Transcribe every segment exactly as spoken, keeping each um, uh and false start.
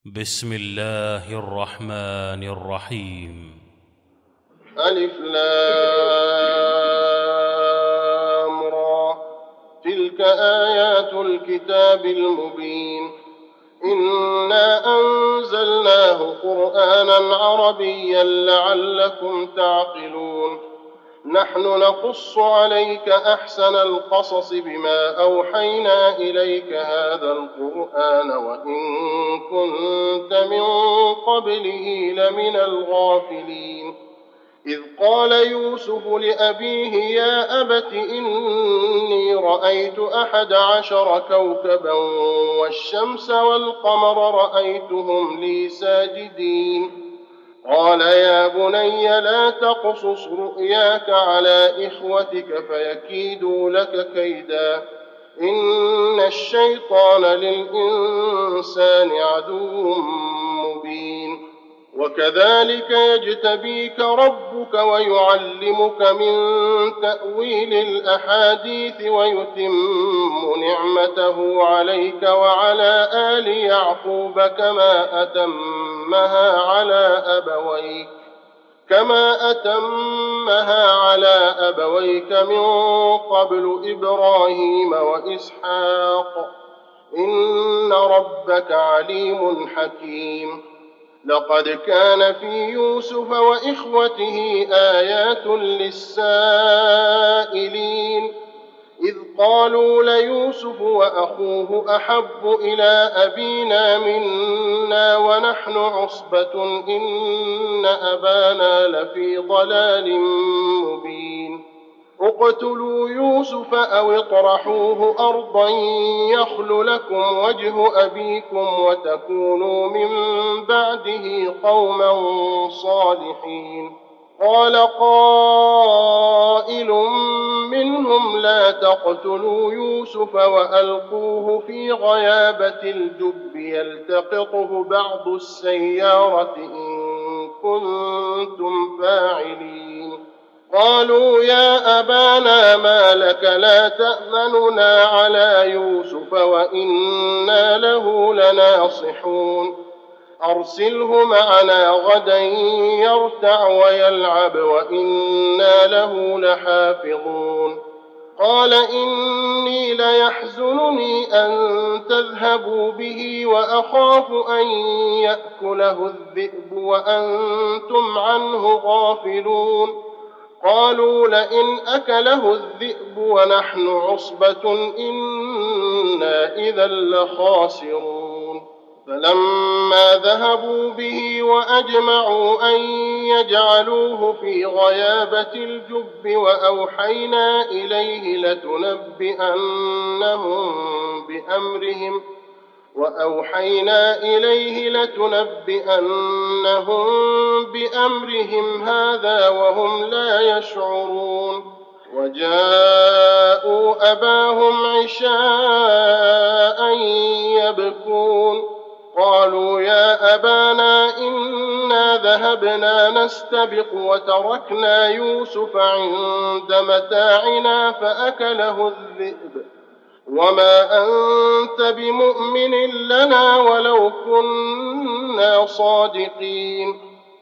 بسم الله الرحمن الرحيم. ألف لام را، تلك آيات الكتاب المبين. إنا أنزلناه قرآنا عربيا لعلكم تعقلون. نحن نقص عليك أحسن القصص بما أوحينا إليك هذا القرآن وإن كنت من قبله لمن الغافلين. إذ قال يوسف لأبيه يا أبت إني رأيت أحد عشر كوكبا والشمس والقمر رأيتهم لي ساجدين. قال يا بني لا تقصص رؤياك على إخوتك فيكيدوا لك كيدا إن الشيطان للإنسان عدو مبين. وكذلك يجتبيك ربك ويعلمك من تأويل الأحاديث ويتم نعمته عليك وعلى آل يعقوب كما أتمها على أبويك كما أتمها على أبويك من قبل إبراهيم وإسحاق إن ربك عليم حكيم. لقد كان في يوسف وإخوته آيات للسائلين إذ قالوا ليوسف وأخوه أحب إلى أبينا منا ونحن عصبة إن أبانا لفي ضلال مبين. اقتلوا يوسف أو اطرحوه أرضا يخل لكم وجه أبيكم وتكونوا من بعده قوما صالحين. قال قائل منهم لا تقتلوا يوسف وألقوه في غيابة الجب يلتقطه بعض السيارة إن كنتم فاعلين. قالوا يا أبانا ما لك لا تأمننا على يوسف وإنا له لناصحون. أرسله معنا غدا يرتع ويلعب وإنا له لحافظون. قال إني ليحزنني أن تذهبوا به وأخاف أن يأكله الذئب وأنتم عنه غافلون. قالوا لئن أكله الذئب ونحن عصبة إنا إذا لخاسرون. فلما ذهبوا به وأجمعوا أن يجعلوه في غيابة الجب وأوحينا إليه لتنبئنهم بأمرهم وأوحينا إليه لتنبئنهم بأمرهم هذا وهم لا يشعرون. وجاءوا أباهم عشاء يبكون. قالوا يا أبانا إنا ذهبنا نستبق وتركنا يوسف عند متاعنا فأكله الذئب وما أنت بمؤمن لنا ولو كنا صادقين.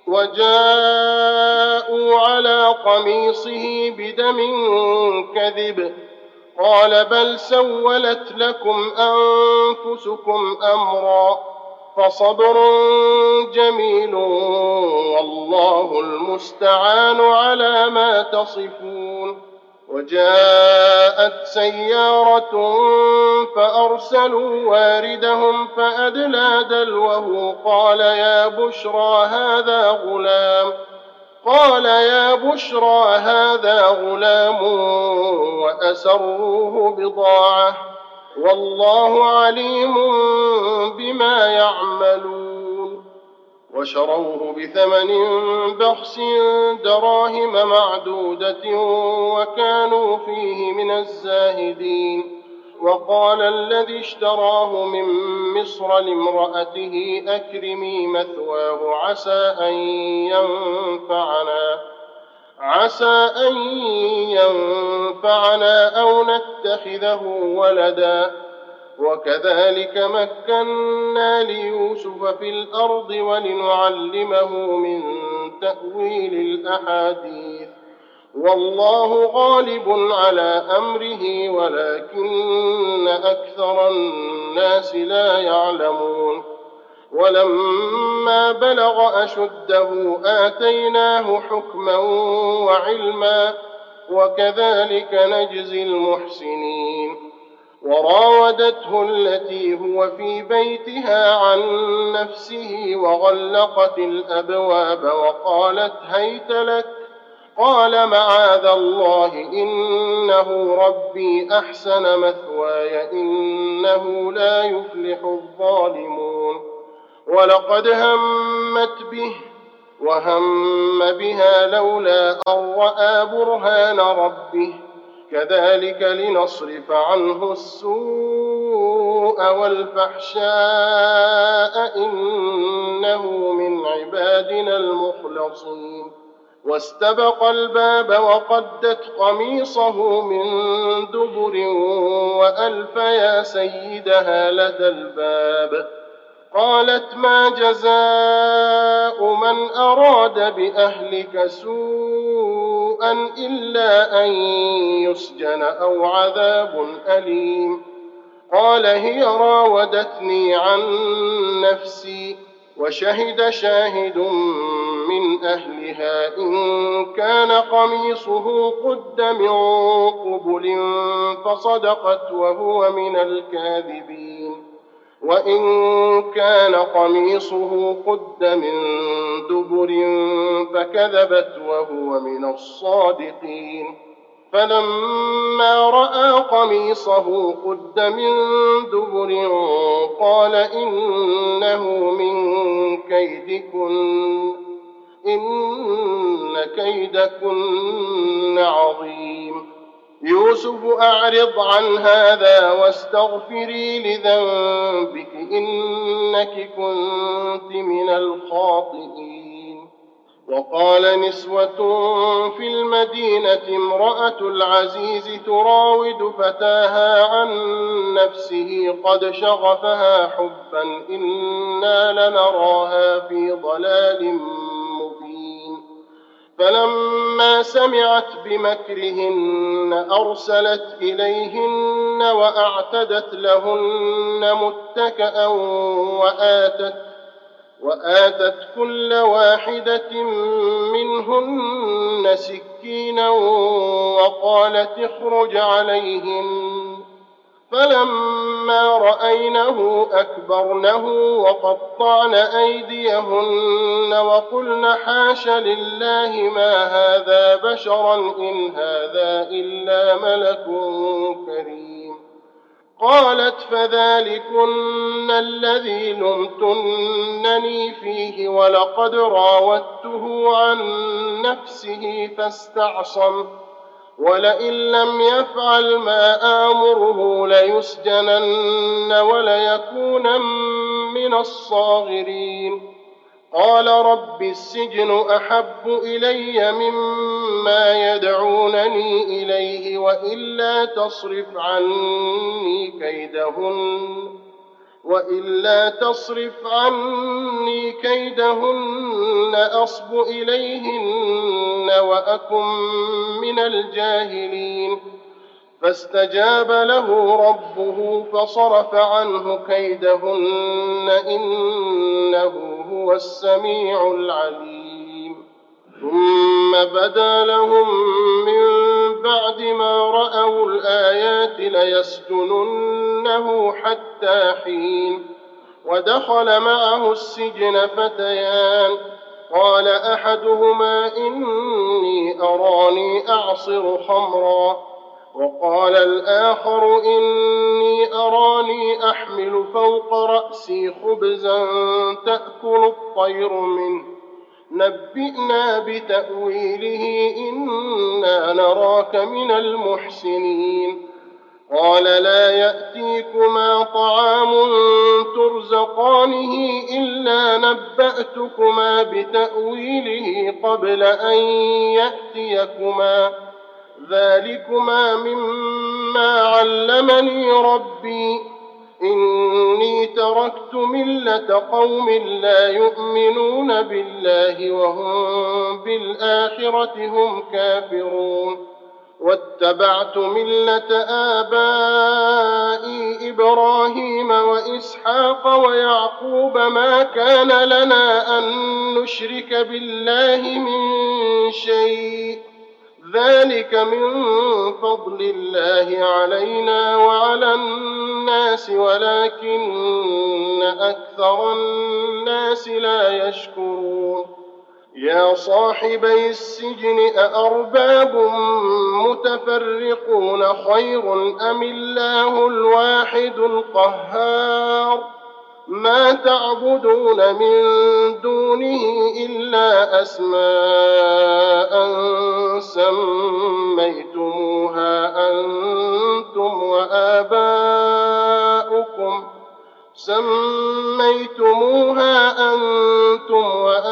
وجاءوا على قميصه بدم كذب قال بل سولت لكم أنفسكم أمرا فصبر جميل والله المستعان على ما تصفون. وجاءت سيارة فأرسلوا واردهم فأدلى دلوه قال يا بشرى هذا غلام قال يا بشرى هذا غلام وأسروه بضاعة والله عليم بما يعملون. وشروه بثمن بخس دراهم معدودة وكانوا فيه من الزاهدين. وقال الذي اشتراه من مصر لامرأته أكرمي مثواه عسى أن ينفعنا عسى أن ينفعنا أو نتخذه ولدا وكذلك مكنا ليوسف في الأرض ولنعلمه من تأويل الأحاديث والله غالب على أمره ولكن أكثر الناس لا يعلمون ولما بلغ أشده آتيناه حكما وعلما وكذلك نجزي المحسنين وراودته التي هو في بيتها عن نفسه وغلقت الأبواب وقالت هيت لك قال معاذ الله إنه ربي أحسن مثواي إنه لا يفلح الظالمون ولقد همت به وهم بها لولا أن رأى برهان ربه كذلك لنصرف عنه السوء والفحشاء إنه من عبادنا المخلصين واستبق الباب وقدت قميصه من دبر وألف يا سيدها لدى الباب قالت ما جزاء من أراد بأهلك سوءا إلا أن يسجن أو عذاب أليم قال هي راودتني عن نفسي وشهد شاهد من أهلها إن كان قميصه قد من قبل فصدقت وهو من الكاذبين وإن كان قميصه قد من دبر فكذبت وهو من الصادقين فلما رأى قميصه قد من دبر قال إنه من كيدكن إن كيدكن عظيم يوسف أعرض عن هذا واستغفري لذنبك إنك كنت من الخاطئين وقال نسوة في المدينة امرأة العزيز تراود فتاها عن نفسه قد شغفها حبا إنا لنراها في ضلال مبين فلما سمعت بمكرهن أرسلت إليهن وأعتدت لهن متكأ وآتت وآتت كل واحدة منهن سكينا وقالت اخرج عليهن فلما رأينه أكبرنه وقطعن أيديهن وقلن حاش لله ما هذا بشرا إن هذا إلا ملك كريم قالت فذلكن الذي لمتنني فيه ولقد راودته عن نفسه فاستعصم ولئن لم يفعل ما آمره ليسجنن وليكونن من الصاغرين قال رب السجن أحب إلي مما يدعونني إليه وإلا تصرف عني كيدهن وإلا تصرف عني كيدهن أصب إليهن وأكن من الجاهلين فاستجاب له ربه فصرف عنه كيدهن إنه هو السميع العليم ثم بدا لهم من بعد ما رأوا الآيات ليسجننه حتى حين ودخل معه السجن فتيان قال أحدهما إني أراني أعصر خمرا وقال الآخر إني أراني أحمل فوق رأسي خبزا تأكل الطير منه نبئنا بتأويله إنا نراك من المحسنين قال لا يأتيكما طعام ترزقانه إلا نبأتكما بتأويله قبل أن يأتيكما ذلكما مما علمني ربي إني تركت ملة قوم لا يؤمنون بالله وهم بالآخرة هم كافرون واتبعت ملة آبائي إبراهيم وإسحاق ويعقوب ما كان لنا أن نشرك بالله من شيء ذلك من فضل الله علينا وعلى الناس ولكن أكثر الناس لا يشكرون يا صاحبي السجن أأرباب متفرقون خير أم الله الواحد القهار ما تعبدون من دونه إلا أسماء سميتموها أنتم وآباؤكم سميتموها أنتم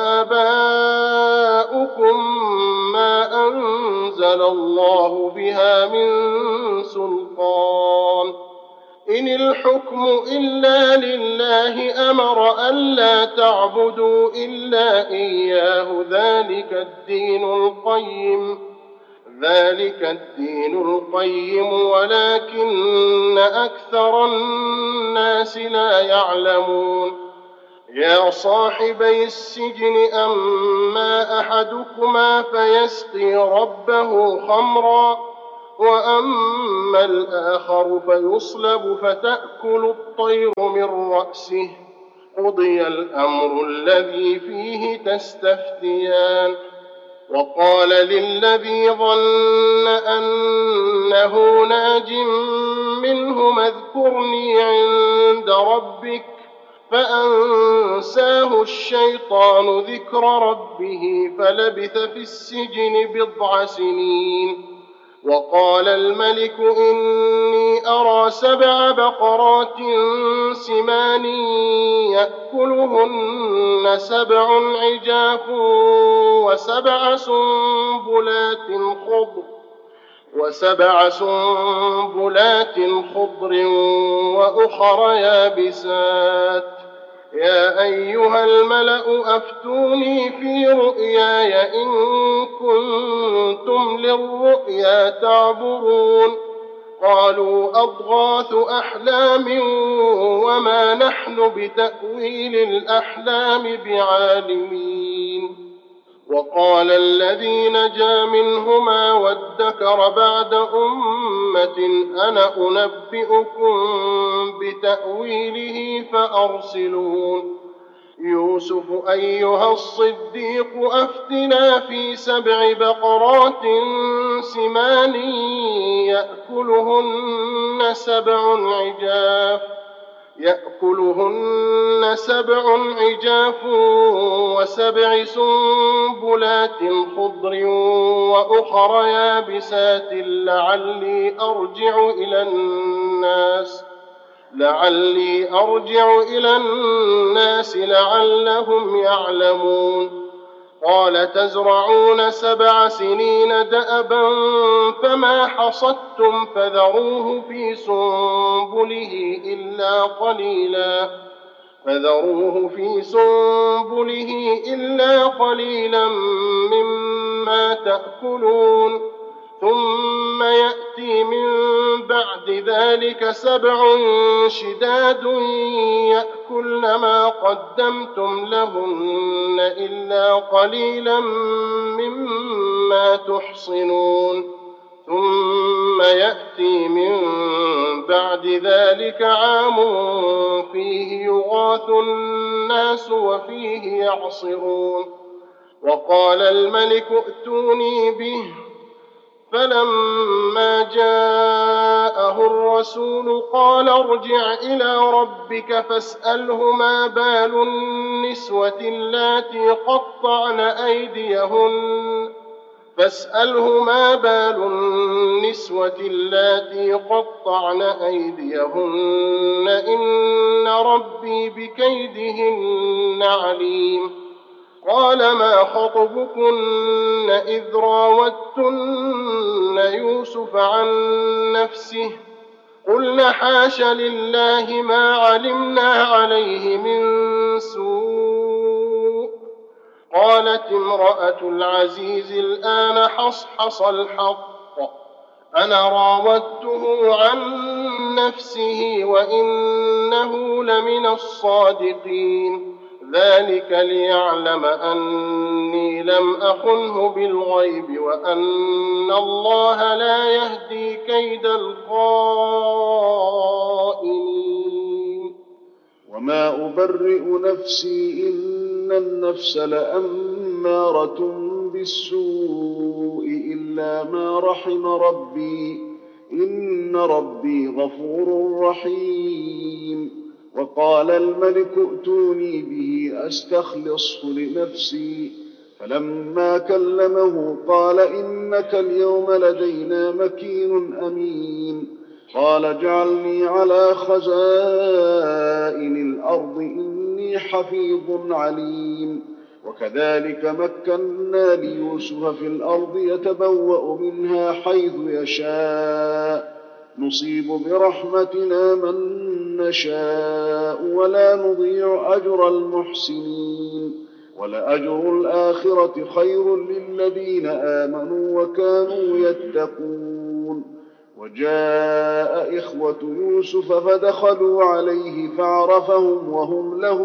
وآباؤكم ما أنزل الله بها من سلطان إن الحكم إلا لله أمر ألا تعبدوا إلا إياه ذلك الدين القيم ذلك الدين القيم ولكن أكثر الناس لا يعلمون يا صاحبي السجن أما أحدكما فيسقي ربه خمرا وأما الآخر فيصلب فتأكل الطير من رأسه قضي الأمر الذي فيه تستفتيان وقال للذي ظن أنه ناج منه اذكرني عند ربك فأنساه الشيطان ذكر ربه فلبث في السجن بضع سنين وقال الملك إني أرى سبع بقرات سمان يأكلهن سبع عجاف وسبع سنبلات خضر وسبع سنبلات خضر وأخر يابسات يا أيها الملأ أفتوني في رؤياي إن كنتم للرؤيا تعبرون قالوا أضغاث أحلام وما نحن بتأويل الأحلام بعالمين وقال الذي نجا منهما وادكر بعد أمة أنا أنبئكم بتأويله فأرسلون يوسف أيها الصديق أفتنا في سبع بقرات سمان يأكلهن سبع عجاف يأكلهن سبع عجاف وسبع سنبلات خضر وأخر يابسات لعلي أرجع إلى الناس لعلي أرجع إلى الناس لعلهم يعلمون قال تزرعون سبع سنين دأبا فما حصدتم فذروه في سنبله إلا قليلا فذروه في سنبله إلا قليلا مما تأكلون ثم يأتي من بعد ذلك سبع شداد يأكلن ما قدمتم لهن إلا قليلا مما تحصنون ثم يأتي من بعد ذلك عام فيه يغاث الناس وفيه يعصرون وقال الملك ائتوني به فلما جاءه الرسول قال ارجع إلى ربك فاسأله ما بال النسوة اللاتي قطعن أيديهن فاسأله ما بال النسوة اللاتي قطعن أيديهن إن ربي بكيدهن عليم قال ما خطبكن إذ راوتن يوسف عن نفسه قلنا حاش لله ما علمنا عليه من سوء. قالت امرأة العزيز الآن حصحص الحق أنا راودته عن نفسه وإنه لمن الصادقين ذلك ليعلم أني لم أخنه بالغيب وأن الله لا يهدي كيد الخائنين. وما أبرئ نفسي إن النفس لأمارة بالسوء إلا ما رحم ربي إن ربي غفور رحيم. وقال الملك ائتوني به أستخلصه لنفسي فلما كلمه قال إنك اليوم لدينا مكين أمين. قال اجعلني على خزائن الأرض إني حفيظ عليم. وكذلك مكنا ليوسف في الأرض يتبوأ منها حيث يشاء نصيب برحمتنا من نشاء ولا نضيع أجر المحسنين ولأجر الآخرة خير للذين آمنوا وكانوا يتقون. وجاء إخوة يوسف فدخلوا عليه فعرفهم وهم له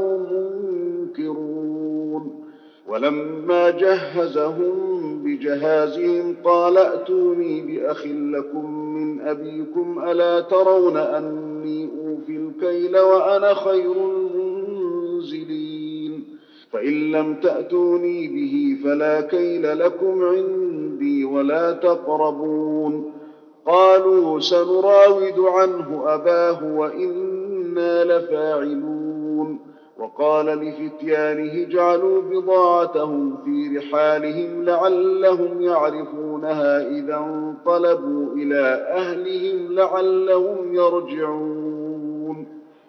منكرون. ولما جهزهم بجهازهم قال ائتوني بأخ لكم من أبيكم ألا ترون أني أوفي الكيل وأنا خير المنزلين. فإن لم تأتوني به فلا كيل لكم عندي ولا تقربون. قالوا سنراود عنه أباه وإنا لفاعلون. وقال لفتيانه اجعلوا بضاعتهم في رحالهم لعلهم يعرفونها إذا انقلبوا إلى أهلهم لعلهم يرجعون.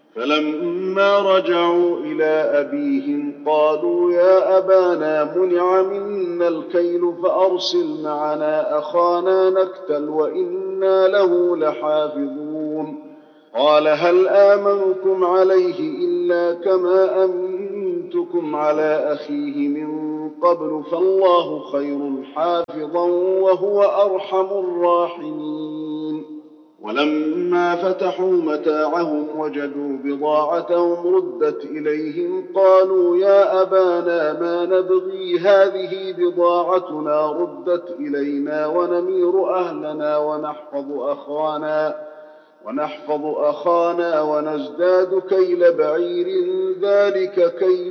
فلما رجعوا إلى أبيهم قالوا يا أبانا منع منا الكيل فأرسل معنا أخانا نكتل وإنا له لحافظون. قال هل آمنكم عليه إلا كما أمنتكم على أخيه من قبل فالله خير حافظا وهو أرحم الراحمين. ولما فتحوا متاعهم وجدوا بضاعتهم ردت إليهم قالوا يا أبانا ما نبغي هذه بضاعتنا ردت إلينا ونمير أهلنا ونحفظ أخانا ونحفظ أخانا ونزداد كيل بعير ذلك كيل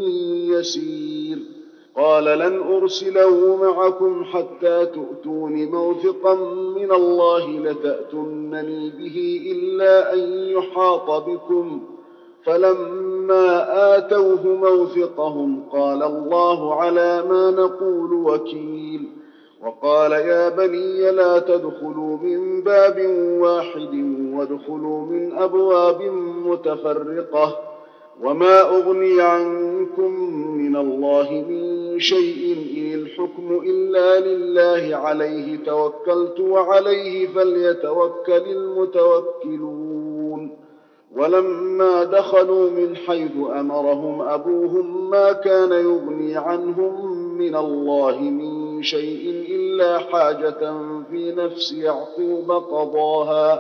يسير. قال لن أرسله معكم حتى تؤتون موثقا من الله لتأتونني به إلا أن يحاط بكم. فلما آتوه موثقهم قال الله على ما نقول وكيل. وقال يا بني لا تدخلوا من باب واحد وادخلوا من أبواب متفرقة وما أغني عنكم من الله من شيء إن الحكم إلا لله عليه توكلت وعليه فليتوكل المتوكلون. ولما دخلوا من حيث أمرهم أبوهم ما كان يغني عنهم من الله من شيء إلا حاجة في نفس يعقوب قضاها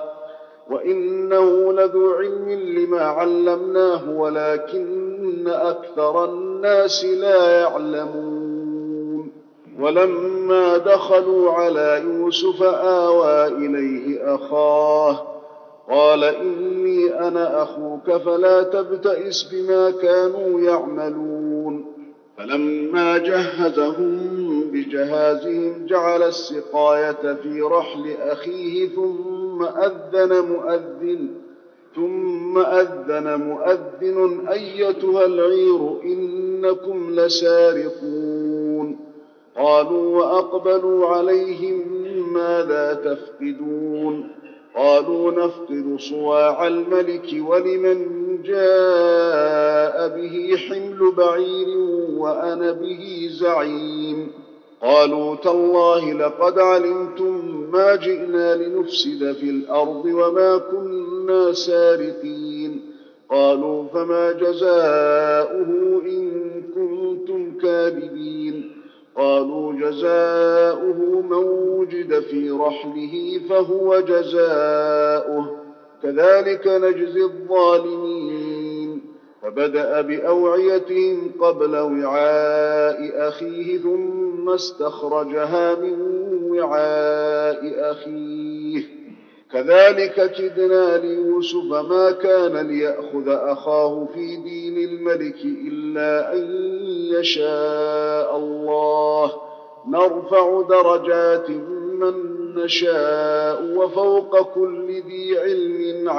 وإنه لذو علم لما علمناه ولكن أكثر الناس لا يعلمون. ولما دخلوا على يوسف آوى إليه أخاه قال إني أنا أخوك فلا تبتئس بما كانوا يعملون. فلما جهزهم بجهازهم جعل السقاية في رحل أخيه ثم أذن مؤذن ثم أذن مؤذن أيتها العير إنكم لسارقون. قالوا وأقبلوا عليهم ماذا تفقدون؟ قالوا نفقد صواع الملك ولمن جاء به حمل بعير وأنا به زعيم. قالوا تالله لقد علمتم ما جئنا لنفسد في الأرض وما كنا سارقين. قالوا فما جزاؤه إن كنتم كاذبين. قالوا جزاؤه من وجد في رحله فهو جزاؤه كذلك نجزي الظالمين. فبدأ بأوعيتهم قبل وعاء أخيه ثم استخرجها من وعاء أخيه كذلك كدنا ليوسف ما كان ليأخذ أخاه في دين الملك إلا أن يشاء الله نرفع درجات من نشاء وفوق كل ذي علم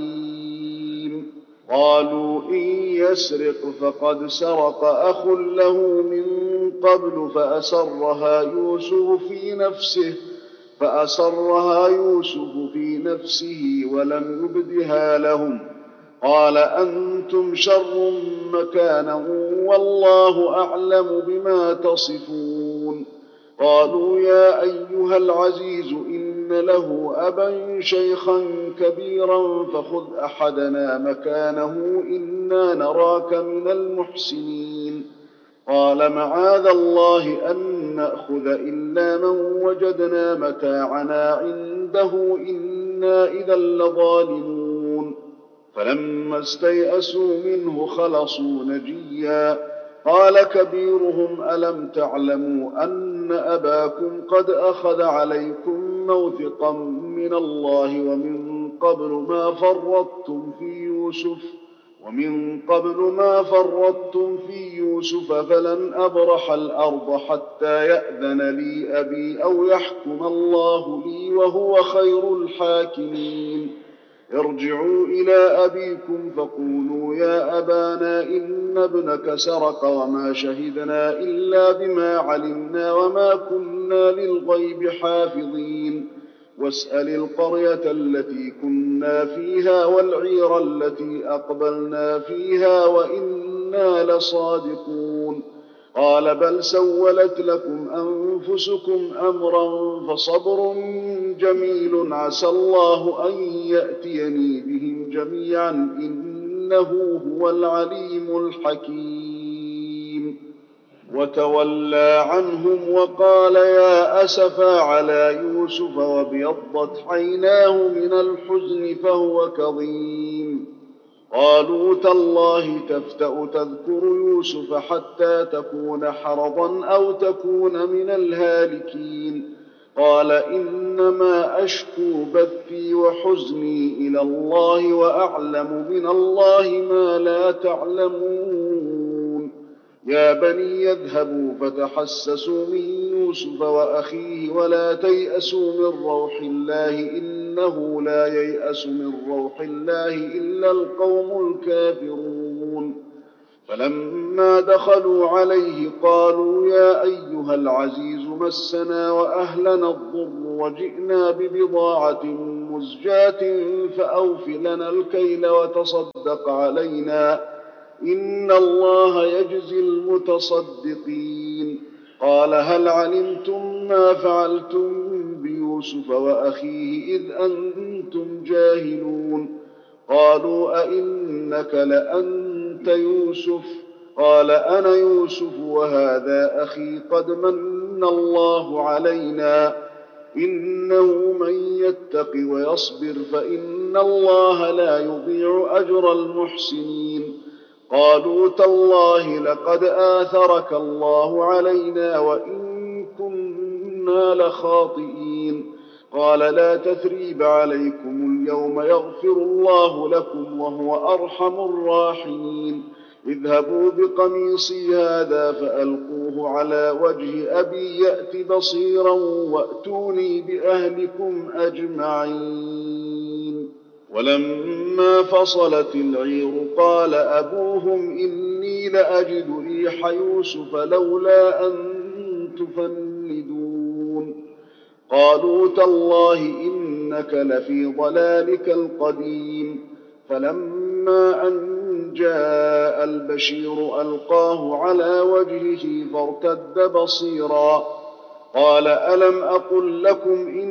عليم. قالوا إن يسرق فقد سرق أخ له من قبل فأسرها يوسف في نفسه فأسرها يوسف في نفسه ولم يبدها لهم. قال أنتم شر مكانا والله أعلم بما تصفون. قالوا يا أيها العزيز إن له أبا شيخا كبيرا فخذ أحدنا مكانه إنا نراك من المحسنين. قال معاذ الله أن نأخذ إلا من وجدنا متاعنا عنده إنا إذا لظالمون. فلما استيئسوا منه خلصوا نجيا. قال كبيرهم ألم تعلموا أن أباكم قد أخذ عليكم موثقا من الله ومن قبل ما فرطتم في يوسف ومن قبل ما فرطتم في يوسف فلن أبرح الأرض حتى يأذن لي أبي أو يحكم الله لي وهو خير الحاكمين. ارجعوا إلى أبيكم فقولوا يا أبانا إن ابنك سرق وما شهدنا إلا بما علمنا وما كنا للغيب حافظين. واسأل القرية التي كنا فيها والعير التي أقبلنا فيها وإنا لصادقون. قال بل سولت لكم أنفسكم أمرا فصبر جميل عسى الله أن يأتيني بهم جميعا إنه هو العليم الحكيم. وتولى عنهم وقال يا أسفا على يوسف وابيضت عيناه من الحزن فهو كظيم. قالوا تالله تفتأ تذكر يوسف حتى تكون حرضا أو تكون من الهالكين. قال إنما أشكو بثي وحزني إلى الله وأعلم من الله ما لا تعلمون. يا بني يذهبوا فتحسسوا من يوسف وأخيه ولا تيأسوا من روح الله إنه لا ييأس من روح الله إلا القوم الكافرون. فلما دخلوا عليه قالوا يا أيها العزيز مسنا وأهلنا الضر وجئنا ببضاعة مزجاة فأوف لنا الكيل وتصدق علينا إن الله يجزي المتصدقين. قال هل علمتم ما فعلتم بيوسف وأخيه إذ أنتم جاهلون؟ قالوا أئنك لأنت يوسف؟ قال أنا يوسف وهذا أخي قد من الله علينا إنه من يتق ويصبر فإن الله لا يضيع أجر المحسنين. قالوا تالله لقد آثرك الله علينا وإن كنا لخاطئين. قال لا تثريب عليكم اليوم يغفر الله لكم وهو أرحم الراحمين. اذهبوا بقميصي هذا فألقوه على وجه أبي يأت بصيرا وأتوني بأهلكم أجمعين. ولما فصلت العير قال أبوهم إني لأجد ريح يوسف لولا أن تفندون. قالوا تالله إنك لفي ضلالك القديم. فلما أن جاء البشير ألقاه على وجهه فارتد بصيرا. قال ألم أقل لكم إني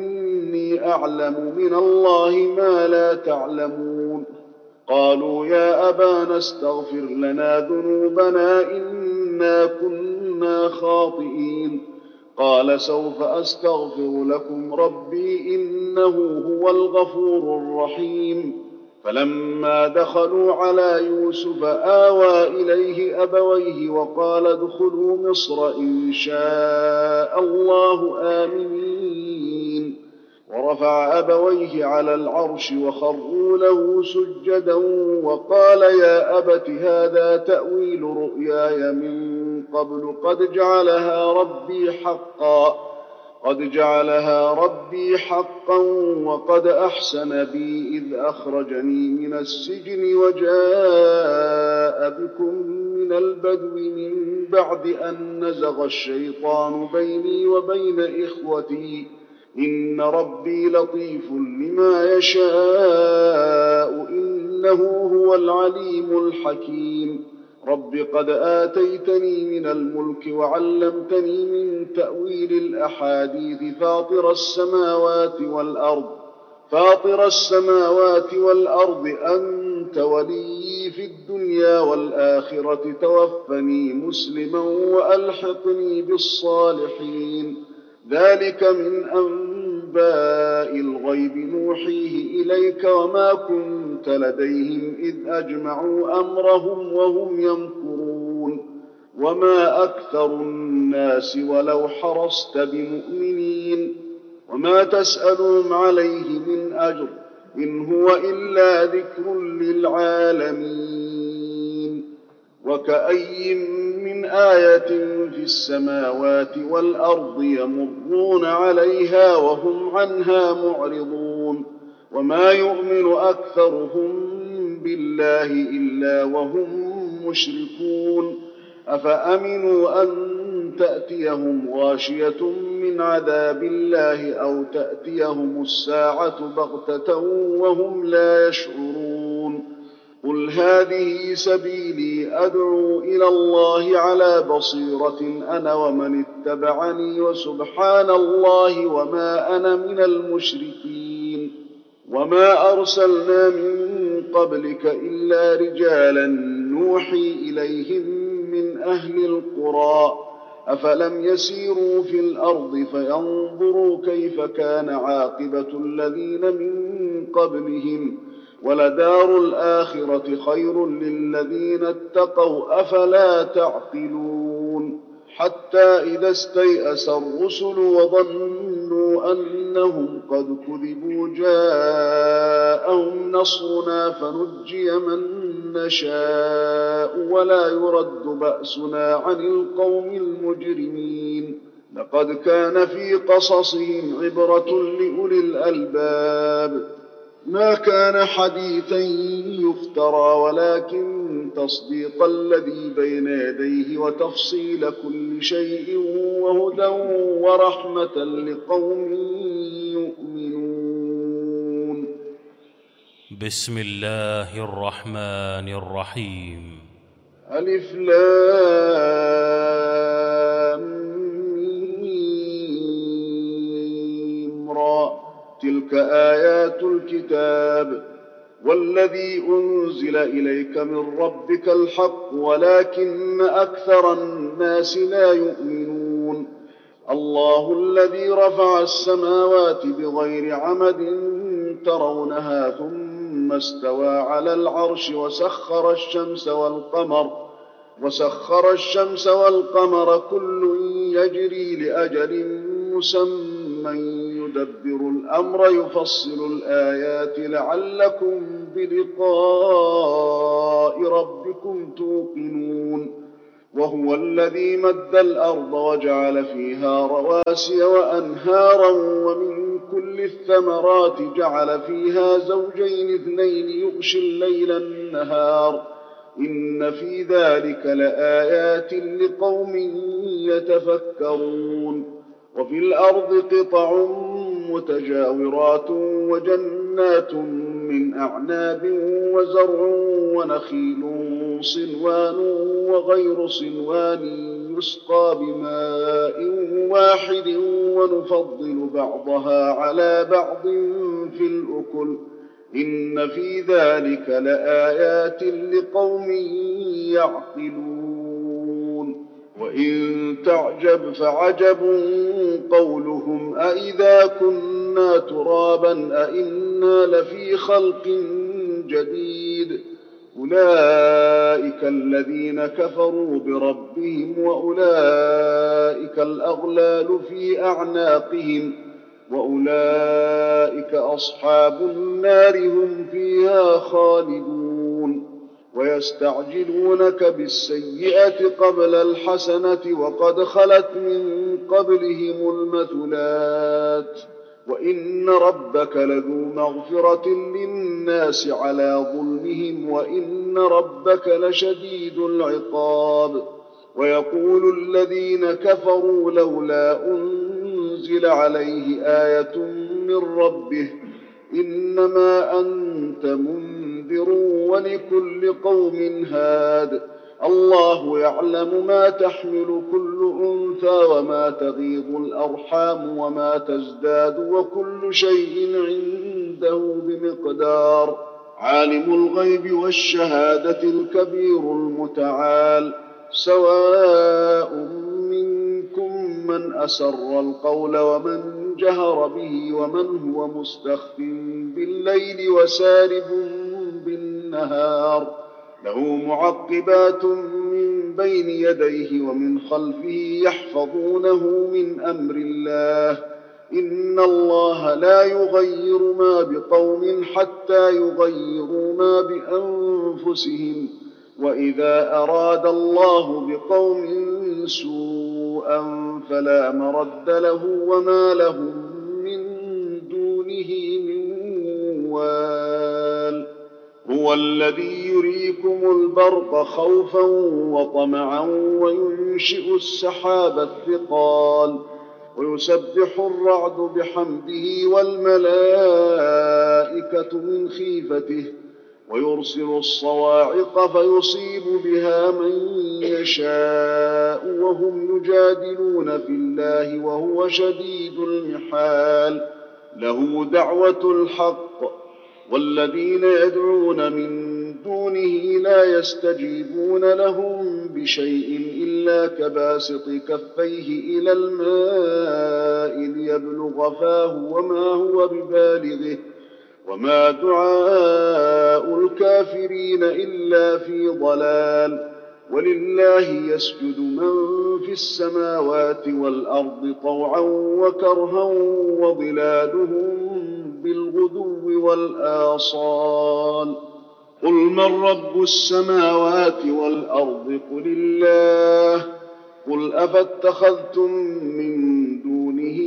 إني أعلم من الله ما لا تعلمون. قالوا يا أبانا استغفر لنا ذنوبنا إنا كنا خاطئين. قال سوف أستغفر لكم ربي إنه هو الغفور الرحيم. فلما دخلوا على يوسف آوى إليه أبويه وقال ادخلوا مصر إن شاء الله آمنين. ورفع أبويه على العرش وخروا له سجدا وقال يا أبت هذا تأويل رؤياي من قبل قد جعلها ربي حقا قد جعلها ربي حقا وقد أحسن بي إذ أخرجني من السجن وجاء بكم من البدو من بعد أن نزغ الشيطان بيني وبين إخوتي إن ربي لطيف لما يشاء إنه هو العليم الحكيم. رب قد آتيتني من الملك وعلمتني من تأويل الأحاديث فاطر السماوات والأرض فاطر السماوات والأرض أنت ولي في الدنيا والآخرة توفني مسلما وألحقني بالصالحين. ذلك من أنباء الغيب نوحيه إليك وما كنت لديهم إذ أجمعوا أمرهم وهم يمكرون. وما أكثر الناس ولو حرصت بمؤمنين وما تسألهم عليه من أجر إن هو إلا ذكر للعالمين. وكأي من آية في السماوات والأرض يمرون عليها وهم عنها معرضون. وما يؤمن أكثرهم بالله إلا وهم مشركون. أفأمنوا أن تأتيهم غاشية من عذاب الله أو تأتيهم الساعة بغتة وهم لا يشعرون. قل هذه سبيلي أدعو إلى الله على بصيرة أنا ومن اتبعني وسبحان الله وما أنا من المشركين. وما أرسلنا من قبلك إلا رجالا نوحي إليهم من أهل القرى أفلم يسيروا في الأرض فينظروا كيف كان عاقبة الذين من قبلهم ولدار الآخرة خير للذين اتقوا أفلا تعقلون. حتى إذا استيأس الرسل وظنوا أنهم قد كذبوا جاءهم نصرنا فنجي من نشاء ولا يرد بأسنا عن القوم المجرمين. لقد كان في قصصهم عبرة لأولي الألباب ما كان حديثا يفترى ولكن تصديق الذي بين يديه وتفصيل كل شيء وهدى ورحمة لقوم يؤمنون. بسم الله الرحمن الرحيم. ألف لام ميم را تلك آيات الكتاب والذي أنزل إليك من ربك الحق ولكن أكثر الناس لا يؤمنون. الله الذي رفع السماوات بغير عمد ترونها ثم استوى على العرش وسخر الشمس والقمر وسخر الشمس والقمر كل يجري لأجل مسمى يدبر الأمر يفصل الآيات لعلكم بلقاء ربكم توقنون. وهو الذي مد الأرض وجعل فيها رواسي وأنهارا ومن كل الثمرات جعل فيها زوجين اثنين يغشي الليل النهار إن في ذلك لآيات لقوم يتفكرون. وفي الأرض قطع متجاورات وجنات من أعناب وزرع ونخيل صنوان وغير صنوان يسقى بماء واحد ونفضل بعضها على بعض في الأكل إن في ذلك لآيات لقوم يعقلون وإن تعجب فعجب قولهم أإذا كنا ترابا أإنا لفي خلق جديد أولئك الذين كفروا بربهم وأولئك الأغلال في أعناقهم وأولئك أصحاب النار هم فيها خالدون ويستعجلونك بالسيئة قبل الحسنة وقد خلت من قبلهم المثلات وإن ربك لذو مغفرة للناس على ظلمهم وإن ربك لشديد العقاب ويقول الذين كفروا لولا أنزل عليه آية من ربه إنما أنت منذر ولكل قوم هاد الله يعلم ما تحمل كل أنثى وما تغيض الأرحام وما تزداد وكل شيء عنده بمقدار عالم الغيب والشهادة الكبير المتعال سواء منكم من أسر القول ومن جهر به ومن هو مستخف بالليل وسارب بالنهار له معقبات من بين يديه ومن خلفه يحفظونه من أمر الله إن الله لا يغير ما بقوم حتى يغيروا ما بأنفسهم وإذا أراد الله بقوم سوءا فلا مرد له وما لهم من دونه من وال هو الذي يريكم البرق خوفا وطمعا وينشئ السحاب الثقال ويسبح الرعد بحمده والملائكة من خيفته ويرسل الصواعق فيصيب بها من يشاء وهم يجادلون في الله وهو شديد المحال له دعوة الحق والذين يدعون من دونه لا يستجيبون لهم بشيء إلا كباسط كفيه إلى الماء ليبلغ فاه وما هو ببالغه وما دعاء الكافرين إلا في ضلال ولله يسجد من في السماوات والأرض طوعا وكرها وظلالهم بالغدو والآصال قل من رب السماوات والأرض قل الله قل أفاتخذتم من دونه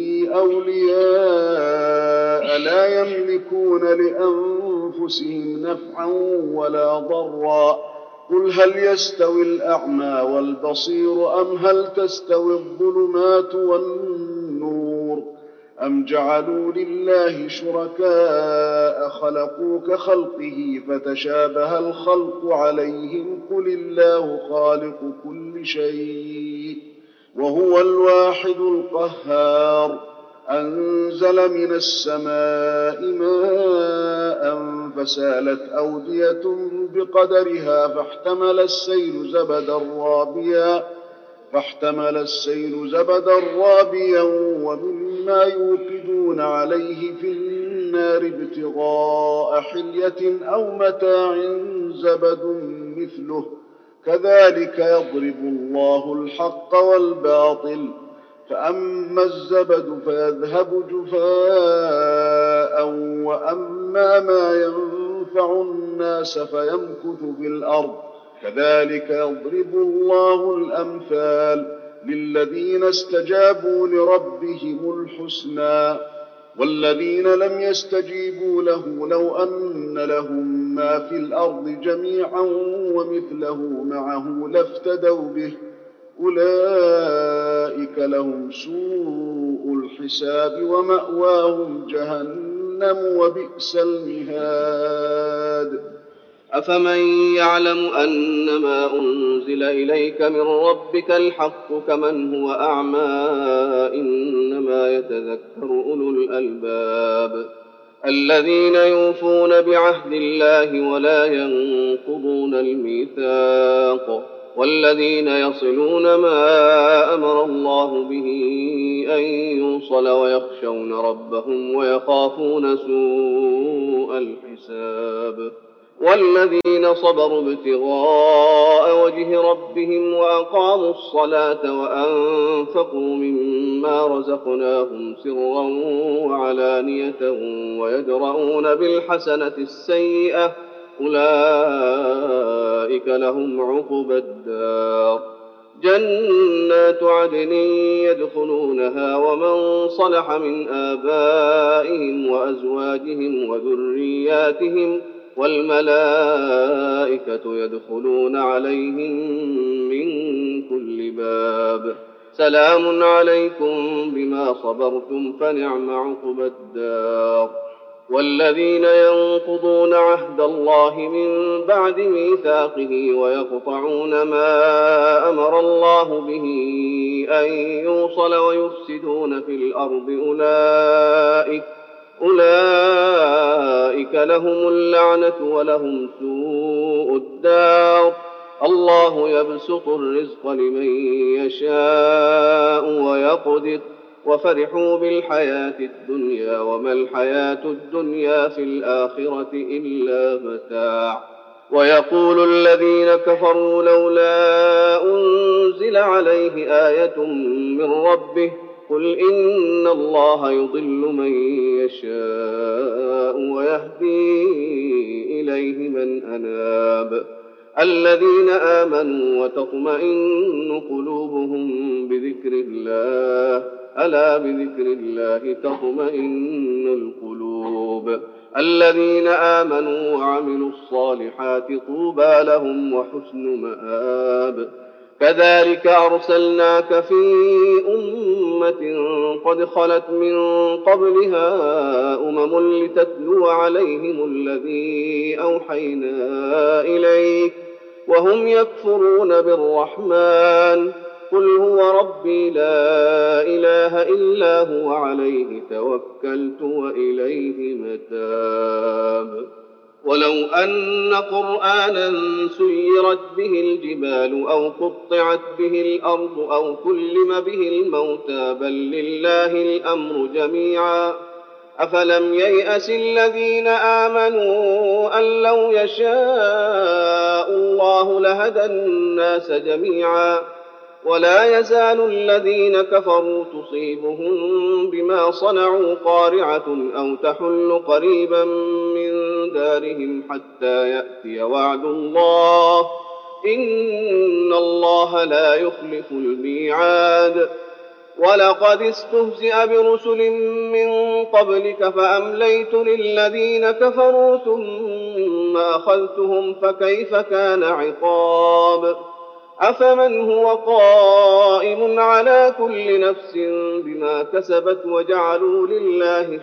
أولياء لا يملكون لأنفسهم نفعا ولا ضرا قل هل يستوي الأعمى والبصير أم هل تستوي الظلمات والنور أم جعلوا لله شركاء خلقوا كخلقه فتشابه الخلق عليهم قل الله خالق كل شيء وهو الواحد القهار أنزل من السماء ماء فسالت أودية بقدرها فاحتمل السيل زبدا رابيا فاحتمل السيل زبدا رابيا ومما يوقدون عليه في النار ابتغاء حلية أو متاع زبد مثله كذلك يضرب الله الحق والباطل فأما الزبد فيذهب جفاء وأما ما ينفع الناس فيمكث في الأرض كذلك يضرب الله الأمثال للذين استجابوا لربهم الحسنى والذين لم يستجيبوا له لو أن لهم ما في الأرض جميعا ومثله معه لافتدوا به أولئك لهم سوء الحساب ومأواهم جهنم وبئس المهاد أفمن يعلم أنما أنزل أنزل إليك من ربك الحق كمن هو أعمى إنما يتذكر أولو الألباب الذين يوفون بعهد الله ولا ينقضون الميثاق والذين يصلون ما أمر الله به أن يوصل ويخشون ربهم ويخافون سوء الحساب والذين صبروا ابتغاء وجه ربهم وأقاموا الصلاة وأنفقوا مما رزقناهم سرا وعلانية ويدرؤون بالحسنة السيئة أولئك لهم عقبى الدار جنات عدن يدخلونها ومن صلح من آبائهم وأزواجهم وذرياتهم والملائكة يدخلون عليهم من كل باب سلام عليكم بما صبرتم فنعم عقبى الدار والذين ينقضون عهد الله من بعد ميثاقه ويقطعون ما أمر الله به أن يوصل ويفسدون في الأرض أولئك أولئك لهم اللعنة ولهم سوء الدار الله يبسط الرزق لمن يشاء ويقدر وفرحوا بالحياة الدنيا وما الحياة الدنيا في الآخرة إلا متاع ويقول الذين كفروا لولا أنزل عليه آية من ربه قل إن الله يضل من يشاء ويهدي إليه من أناب الذين آمنوا وتطمئن قلوبهم بذكر الله ألا بذكر الله تطمئن القلوب الذين آمنوا وعملوا الصالحات طوبى لهم وحسن مآب كذلك أرسلناك في أمة قد خلت من قبلها أمم لتتلو عليهم الذي أوحينا إليك وهم يكفرون بالرحمن قل هو ربي لا إله إلا هو عليه توكلت وإليه متاب ولو أن قرآنا سيرت به الجبال أو قطعت به الأرض أو كلم به الموتى بل لله الأمر جميعا أفلم ييأس الذين آمنوا أن لو يشاء الله لهدى الناس جميعا ولا يزال الذين كفروا تصيبهم بما صنعوا قارعة أو تحل قريبا من دارهم حتى يأتي وعد الله إن الله لا يخلف الميعاد ولقد استهزئ برسل من قبلك فأمليت للذين كفروا ثم أخذتهم فكيف كان عقاب أفمن هو قائم على كل نفس بما كسبت وجعلوا لله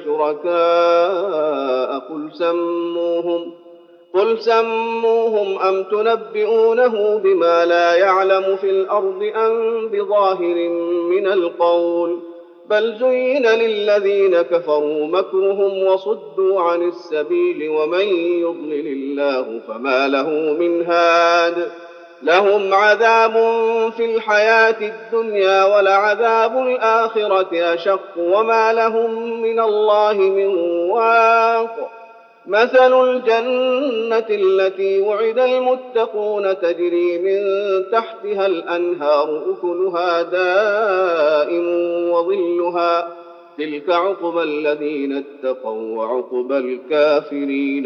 شركاء قل سموهم قل سموهم أم تنبئونه بما لا يعلم في الأرض أم بظاهر من القول بل زين للذين كفروا مكرهم وصدوا عن السبيل ومن يضلل الله فما له من هاد لهم عذاب في الحياة الدنيا ولعذاب الآخرة أشق وما لهم من الله من واق مثل الجنة التي وعد المتقون تجري من تحتها الأنهار أكلها دائم وظلها تلك عقبى الذين اتقوا وعقبى الكافرين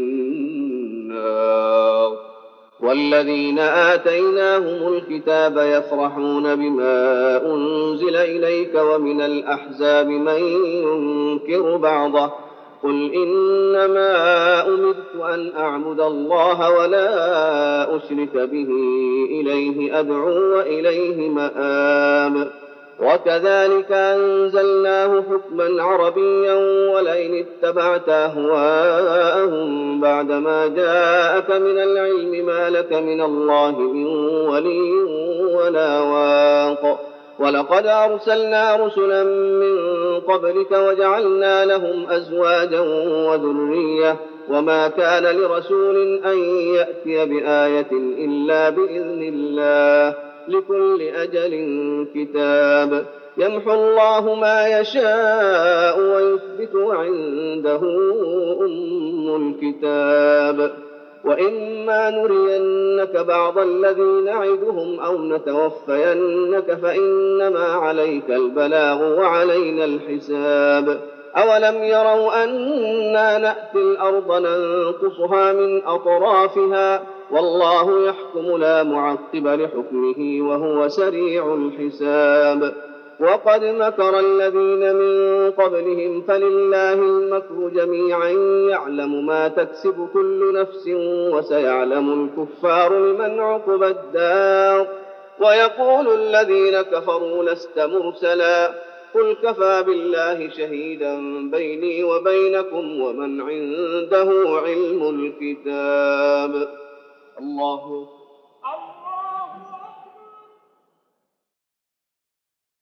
النار والذين آتيناهم الكتاب يفرحون بما أنزل إليك ومن الأحزاب من ينكر بعضه قل إنما أمرت أن أعبد الله ولا أشرك به إليه أدعو وإليه مآب وكذلك أنزلناه حكما عربيا ولئن اتبعت أهواءهم بعدما جاءك من العلم ما لك من الله من ولي ولا واق ولقد أرسلنا رسلا من قبلك وجعلنا لهم أزواجا وذرية وما كان لرسول أن يأتي بآية إلا بإذن الله لكل أجل كتاب يمحو الله ما يشاء ويثبت عنده أم الكتاب وإما نرينك بعض الذي نعدهم أو نتوفينك فإنما عليك البلاغ وعلينا الحساب أولم يروا أنا نأتي الأرض ننقصها من أطرافها والله يحكم لا معقب لحكمه وهو سريع الحساب وقد مكر الذين من قبلهم فلله المكر جميعا يعلم ما تكسب كل نفس وسيعلم الكفار لمن عقب الدار ويقول الذين كفروا لست مرسلا قل كفى بالله شهيدا بيني وبينكم ومن عنده علم الكتاب الله